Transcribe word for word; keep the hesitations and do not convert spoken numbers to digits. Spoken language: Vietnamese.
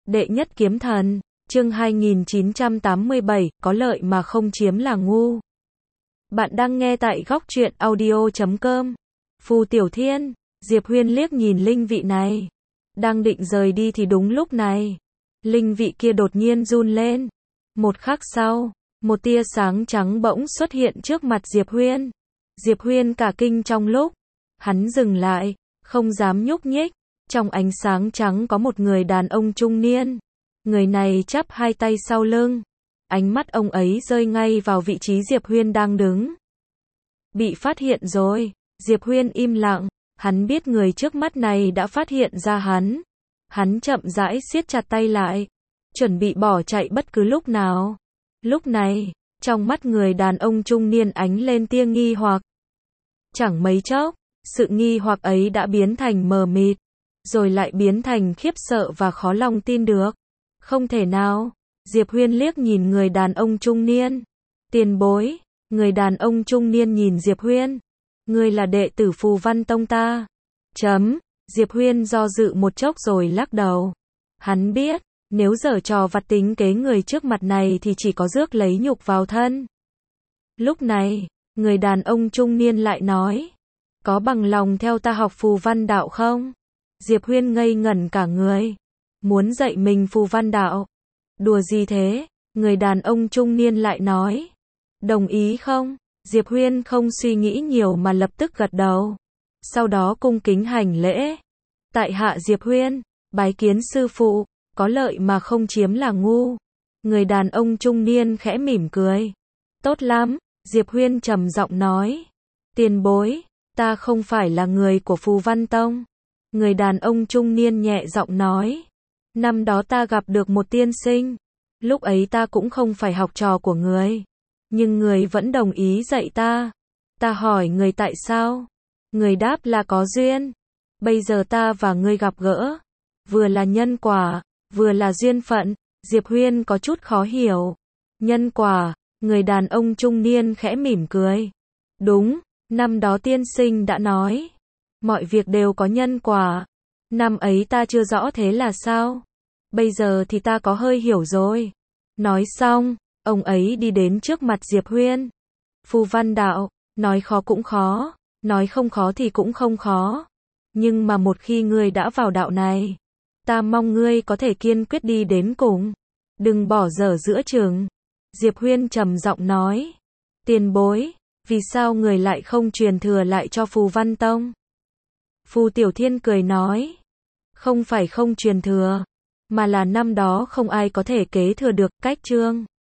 Đệ nhất kiếm thần, chương hai nghìn chín trăm tám mươi bảy, có lợi mà không chiếm là ngu. Bạn đang nghe tại góc truyện audio chấm com. Phù Tiểu Thiên, Diệp Huyên liếc nhìn linh vị này. Đang định rời đi thì đúng lúc này. Linh vị kia đột nhiên run lên. Một khắc sau, một tia sáng trắng bỗng xuất hiện trước mặt Diệp Huyên. Diệp Huyên cả kinh trong lúc. Hắn dừng lại, không dám nhúc nhích. Trong ánh sáng trắng có một người đàn ông trung niên. Người này chắp hai tay sau lưng. Ánh mắt ông ấy rơi ngay vào vị trí Diệp Huyên đang đứng. Bị phát hiện rồi. Diệp Huyên im lặng. Hắn biết người trước mắt này đã phát hiện ra hắn. Hắn chậm rãi siết chặt tay lại. Chuẩn bị bỏ chạy bất cứ lúc nào. Lúc này, trong mắt người đàn ông trung niên ánh lên tia nghi hoặc. Chẳng mấy chốc, sự nghi hoặc ấy đã biến thành mờ mịt. Rồi lại biến thành khiếp sợ và khó lòng tin được. Không thể nào. Diệp Huyên liếc nhìn người đàn ông trung niên. Tiền bối. Người đàn ông trung niên nhìn Diệp Huyên. Ngươi là đệ tử Phù Văn Tông ta. Chấm. Diệp Huyên do dự một chốc rồi lắc đầu. Hắn biết, nếu giở trò vặt tính kế người trước mặt này thì chỉ có rước lấy nhục vào thân. Lúc này, người đàn ông trung niên lại nói. Có bằng lòng theo ta học Phù Văn đạo không? Diệp Huyên ngây ngẩn cả người. Muốn dạy mình Phù Văn đạo. Đùa gì thế? Người đàn ông trung niên lại nói. Đồng ý không? Diệp Huyên không suy nghĩ nhiều mà lập tức gật đầu. Sau đó cung kính hành lễ. Tại hạ Diệp Huyên, bái kiến sư phụ, có lợi mà không chiếm là ngu. Người đàn ông trung niên khẽ mỉm cười. Tốt lắm, Diệp Huyên trầm giọng nói. Tiền bối, ta không phải là người của Phù Văn Tông. Người đàn ông trung niên nhẹ giọng nói. Năm đó ta gặp được một tiên sinh. Lúc ấy ta cũng không phải học trò của người. Nhưng người vẫn đồng ý dạy ta. Ta hỏi người tại sao? Người đáp là có duyên. Bây giờ ta và ngươi gặp gỡ. Vừa là nhân quả, vừa là duyên phận. Diệp Huyên có chút khó hiểu. Nhân quả, người đàn ông trung niên khẽ mỉm cười. Đúng, năm đó tiên sinh đã nói. Mọi việc đều có nhân quả. Năm ấy ta chưa rõ thế là sao. Bây giờ thì ta có hơi hiểu rồi. Nói xong, ông ấy đi đến trước mặt Diệp Huyên. Phù Văn đạo, nói khó cũng khó, nói không khó thì cũng không khó. Nhưng mà một khi ngươi đã vào đạo này, ta mong ngươi có thể kiên quyết đi đến cùng. Đừng bỏ dở giữa chừng. Diệp Huyên trầm giọng nói. Tiền bối, vì sao người lại không truyền thừa lại cho Phù Văn Tông? Phù Tiểu Thiên cười nói. Không phải không truyền thừa, mà là năm đó không ai có thể kế thừa được. Cách chương